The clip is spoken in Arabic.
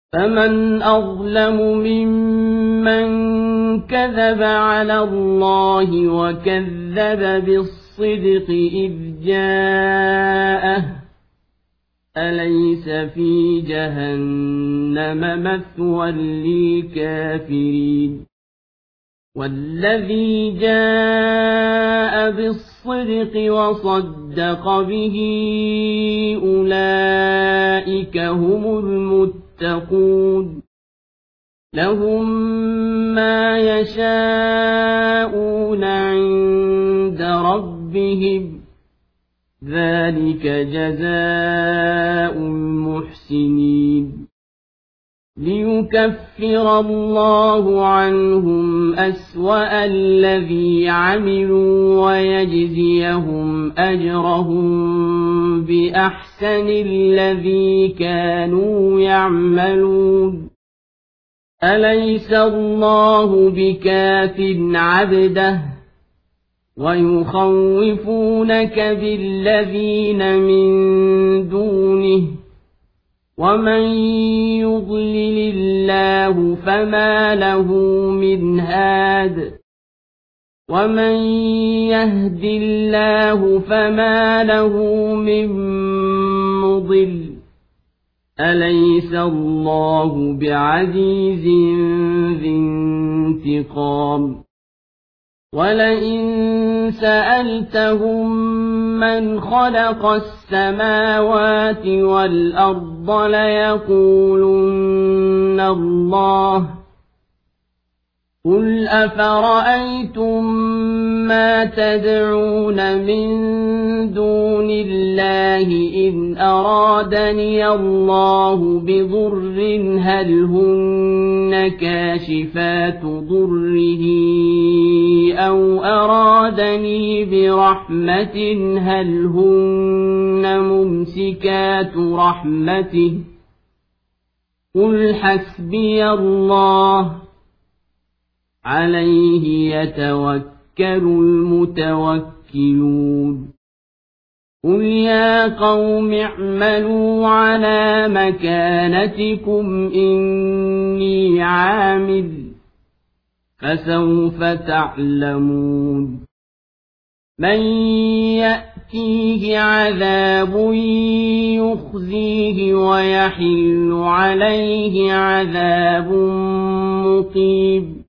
فمن أظلم ممن كذب على الله وكذب بالصدق إذ جاءه أليس في جهنم مثوى للكافرين والذي جاء بالصدق وصدق به أولئك هم المتقون لهم ما يشاءون عند ربهم ذلك جزاء المحسنين ليكفر الله عنهم أسوأ الذي عملوا ويجزيهم أجرهم بأحسن الذي كانوا يعملون أليس الله بكاف عبده ويخوفونك بالذين من دونه ومن يضلل الله فما له من هاد ومن يهد الله فما له من مضل أليس الله بعزيز ذي انتقام ولئن سألتهم من خلق السماوات والأرض ليقولن الله قل أفرأيتم ما تدعون من دون الله إن أرادني الله بضر هل هن كاشفات ضره أو أرادني برحمة هل هن ممسكات رحمته قل حسبي الله عليه يتوكل المتوكلون قل يا قوم اعملوا على مكانتكم إني عامل فسوف تعلمون من يأتيه عذاب يخزيه ويحل عليه عذاب مقيم